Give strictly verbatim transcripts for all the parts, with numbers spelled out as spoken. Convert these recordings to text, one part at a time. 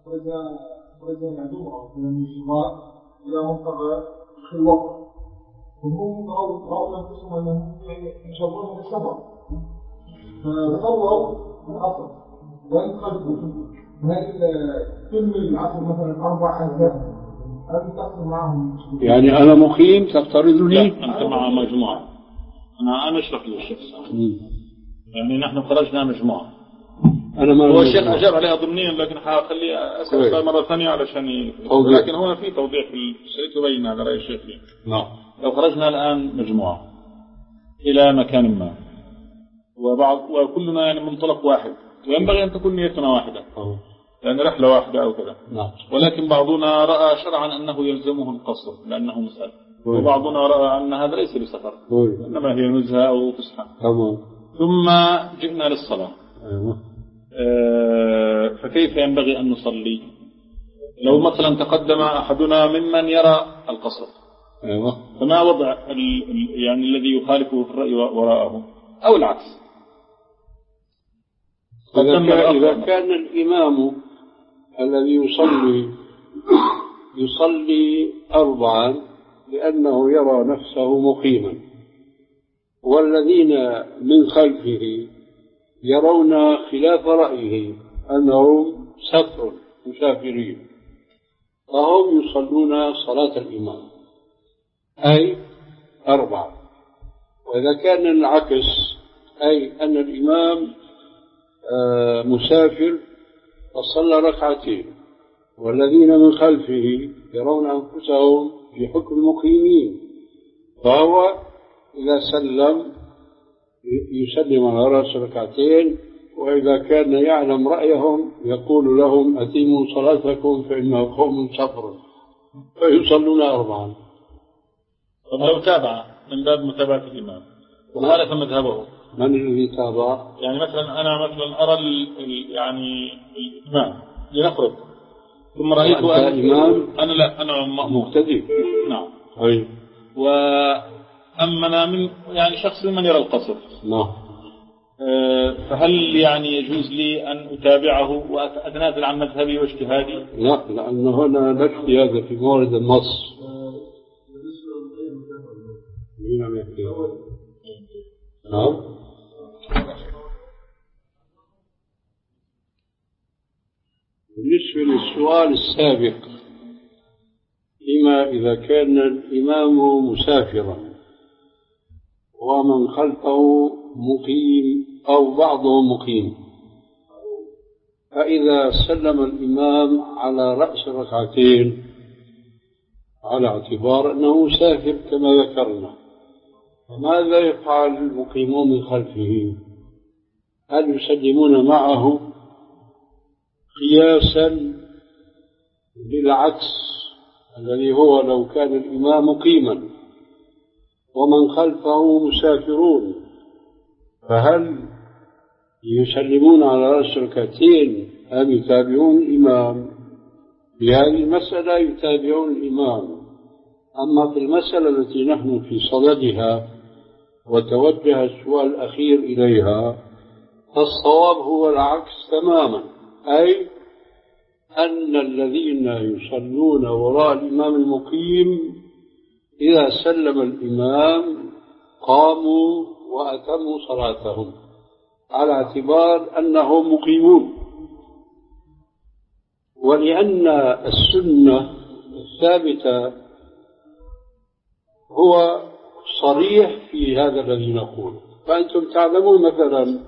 وإذا وإذا العدو من الجماعة إلى منطقة في الوقت وهم رأوا أنفسهم أنهم يشربون في السفر فتصوروا الأصل وانقلبوا. هل كل العصر مثلا أربع أيام هل تقصد معهم؟ يعني أنا مقيم تفترضني؟ أنت مع مجموعة. أنا أنا أشرح للشخص يعني نحن خرجنا مجموعة. أنا ما هو الشيخ أجاب عليها ضمنيا لكن حخلي أسأل مرة ثانية علشان ي... لكن هو في توضيح في الشريط يبين هذا رأي الشيخ لي. نعم. لو خرجنا الآن مجموعة إلى مكان ما وبعض وكلنا يعني منطلق واحد وينبغي أن تكون نيتنا واحدة يعني رحلة واحدة أو كذا. نعم. ولكن بعضنا رأى شرعا أنه يلزمه القصر لأنه مسألة وبعضنا رأى أن هذا ليس بسفر إنما هي نزهة أو فسحة. ثم جئنا للصلاة. أيوة. آه فكيف ينبغي أن نصلي لو مثلا تقدم أحدنا ممن يرى القصر؟ أيوة. فما وضع ال يعني الذي يخالفه في الرأي وراءه أو العكس؟ إذا كان الإمام الذي يصلي يصلي أربعا لأنه يرى نفسه مقيما والذين من خلفه يرون خلاف رأيه أنهم سفر مسافرين فهم يصلون صلاة الإمام أي أربعة. وإذا كان العكس أي أن الإمام مسافر فصلى ركعتين والذين من خلفه يرون أنفسهم في حكم المقيمين فهو إذا سلم يسلم على رأس ركعتين وإذا كان يعلم رأيهم يقول لهم أتموا صلاتكم فإنه قوم سفر فيصلون أربعا. طب لو تابع من باب متابعة الإمام وخالف مذهبه من الذي تابع؟ يعني مثلا أنا مثلا أرى ال ال يعني الإمام لنفرض ثم رأيت أن إمام أنا لا أنا مقتدي. نعم. أي. وأمنا من يعني شخص من يرى القصر. نعم. أه فهل يعني يجوز لي أن أتابعه وأتنازل عن مذهبي واجتهادي؟ لا لأن هنا لا اجتهاد في مورد النص. نعم. بالنسبة للسؤال السابق فيما إذا كان الإمام مسافرا ومن خلفه مقيم أو بعضهم مقيم فإذا سلم الإمام على رأس ركعتين على اعتبار أنه مسافر كما ذكرنا فماذا يفعل المقيمون من خلفه؟ هل يسلمون معه قياسا بالعكس الذي هو لو كان الإمام مقيما ومن خلفه مسافرون فهل يسلمون على رأس ركعتين أم يتابعون الإمام؟ في هذه المسألة يتابعون الإمام. أما في المسألة التي نحن في صددها وتوجه السؤال الأخير إليها فالصواب هو العكس تماما أي أن الذين يصلون وراء الإمام المقيم إذا سلم الإمام قاموا وأتموا صلاتهم على اعتبار أنهم مقيمون. ولأن السنة الثابتة هو صريح في هذا الذي نقول. فأنتم تعلمون مثلا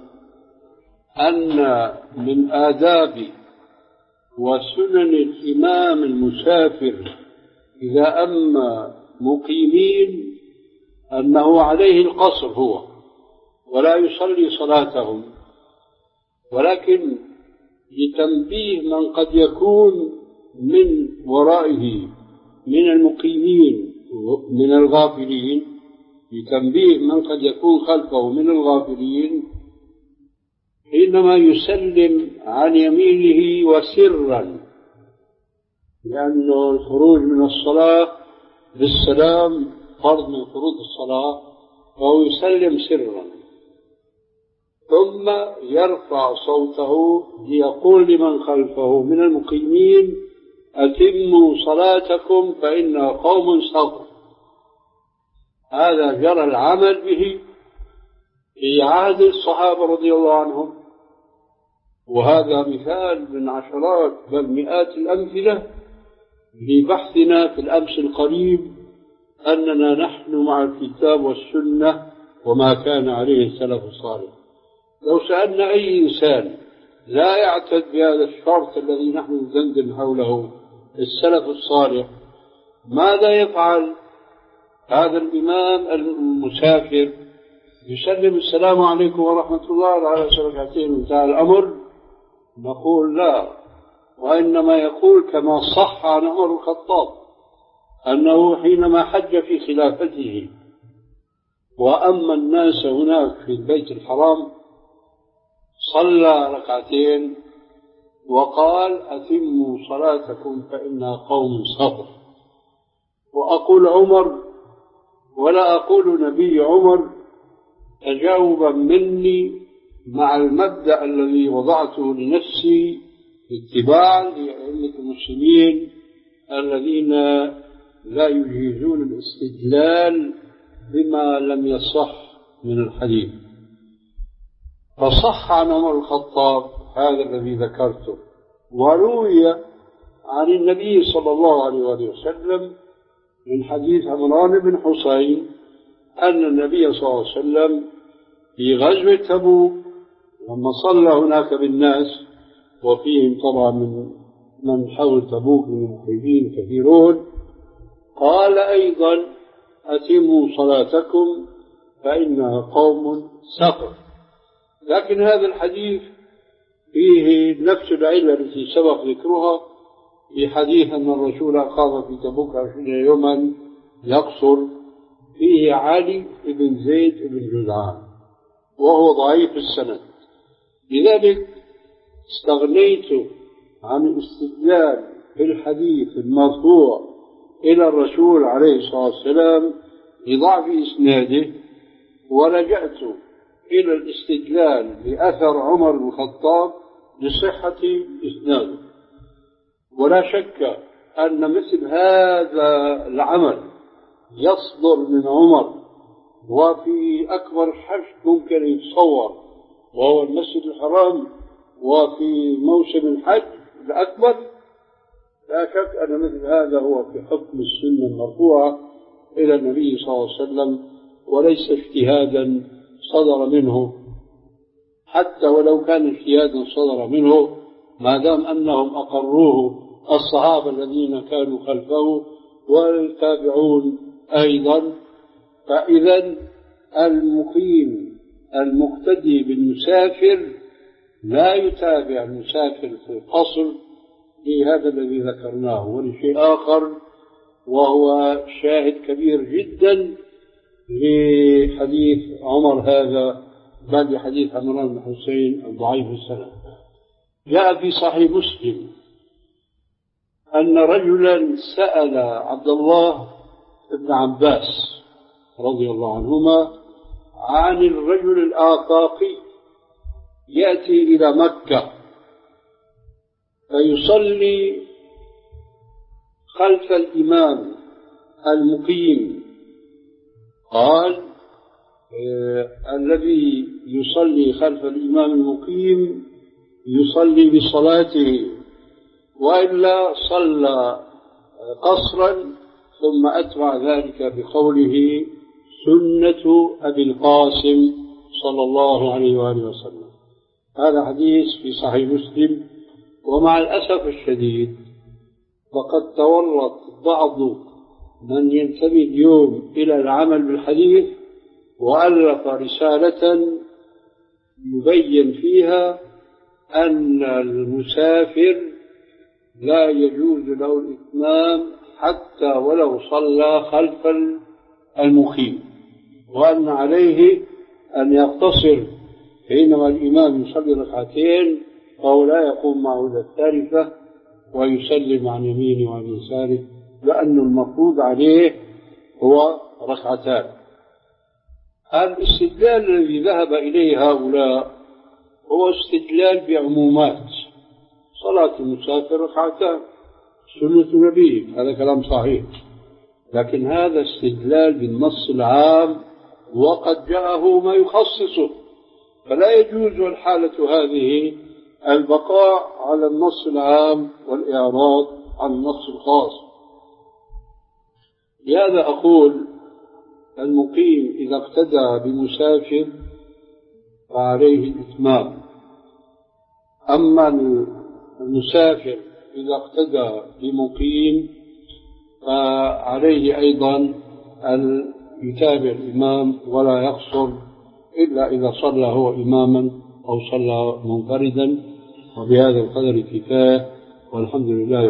أن من آداب وسنن الإمام المسافر إذا أما مقيمين أنه عليه القصر هو ولا يصلي صلاتهم ولكن لتنبيه من قد يكون من ورائه من المقيمين من الغافلين لتنبيه من قد يكون خلفه من الغافلين حينما يسلم عن يمينه وسرا لأنه الخروج من الصلاة بالسلام فرض من فروض الصلاة فهو يسلم سرا ثم يرفع صوته ليقول لمن خلفه من المقيمين أتموا صلاتكم فإنها قوم سطر. هذا جرى العمل به في عهد الصحابة رضي الله عنهم، وهذا مثال من عشرات بل مئات الأمثلة لبحثنا في الأمس القريب أننا نحن مع الكتاب والسنة وما كان عليه السلف الصالح. لو سألنا أي إنسان لا يعتد بهذا الشرط الذي نحن ندندن حوله السلف الصالح ماذا يفعل؟ هذا الإمام المسافر يسلم السلام عليكم ورحمة الله على ركعتين وانتهى الأمر؟ نقول لا، وإنما يقول كما صح عن عمر الخطاب أنه حينما حج في خلافته وأما الناس هناك في البيت الحرام صلى ركعتين وقال أتموا صلاتكم فإنها قوم سطر. وأقول عمر ولا أقول نبي عمر تجاوبا مني مع المبدأ الذي وضعته لنفسي اتباعا لأئمة المسلمين الذين لا يجيزون الاستدلال بما لم يصح من الحديث. فصح عن عمر الخطاب هذا الذي ذكرته، وروي عن النبي صلى الله عليه وسلم من حديث عمران بن حسين أن النبي صلى الله عليه وسلم في غزوة تبوك لما صلى هناك بالناس وفيهم طبعا من من حول تبوك من المحيطين كثيرون، قال أيضا أتموا صلاتكم فإنها قوم سطر. لكن هذا الحديث فيه نفس العلة التي سبق ذكرها في حديث أن الرسول أقام في تبوك عشرين يوما يقصر، فيه علي بن زيد بن جدعان وهو ضعيف السند. لذلك استغنيت عن الاستدلال في الحديث المرفوع إلى الرسول عليه الصلاة والسلام لضعف إسناده، ولجأت إلى الاستدلال بأثر عمر بن الخطاب لصحة إسناده. ولا شك أن مثل هذا العمل يصدر من عمر وفي أكبر حشد ممكن يتصور وهو المسجد الحرام وفي موسم الحج الأكبر، لا شك أن مثل هذا هو في حكم السنة المرفوعة إلى النبي صلى الله عليه وسلم وليس اجتهادا صدر منه، حتى ولو كان اجتهادا صدر منه ما دام أنهم أقروه الصحابة الذين كانوا خلفه والتابعون أيضا. فإذا المقيم المقتدي بالمسافر لا يتابع المسافر في القصر لهذا الذي ذكرناه. ولشيء آخر وهو شاهد كبير جدا لحديث عمر هذا بعد حديث عمران بن حسين الضعيف السند، جاء في صحيح مسلم أن رجلا سأل عبد الله بن عباس رضي الله عنهما عن الرجل الآفاقي يأتي إلى مكة فيصلي خلف الإمام المقيم. قال آه الذي يصلي خلف الإمام المقيم يصلي بصلاته، وإلا صلى قصرا، ثم أتبع ذلك بقوله سنة أبي القاسم صلى الله عليه وآله وسلم. هذا حديث في صحيح مسلم. ومع الأسف الشديد فقد تورط بعض من ينتمي اليوم إلى العمل بالحديث وألف رسالة يبين فيها أن المسافر لا يجوز له الإتمام حتى ولو صلى خلف المقيم، وأن عليه أن يقتصر حينما الإمام يصلي ركعتين فهو لا يقوم معه إلى الثالثة ويسلم عن يمينه وعن يساره، لأن المفروض عليه هو ركعتان. الاستدلال الذي ذهب إليه هؤلاء هو استدلال بعمومات. صلاة المسافر ركعتان سنة نبيه، هذا كلام صحيح، لكن هذا استدلال بالنص العام وقد جاءه ما يخصصه، فلا يجوز الحالة هذه البقاء على النص العام والإعراض عن النص الخاص. لهذا أقول المقيم إذا اقتدى بمسافر فعليه الإتمام، أما المسافر إذا اقتدى بمقيم فعليه أيضا أن يتابع الإمام ولا يقصر إلا إذا صلى هو إماما أو صلى منفردا. وبهذا القدر كفاية، والحمد لله.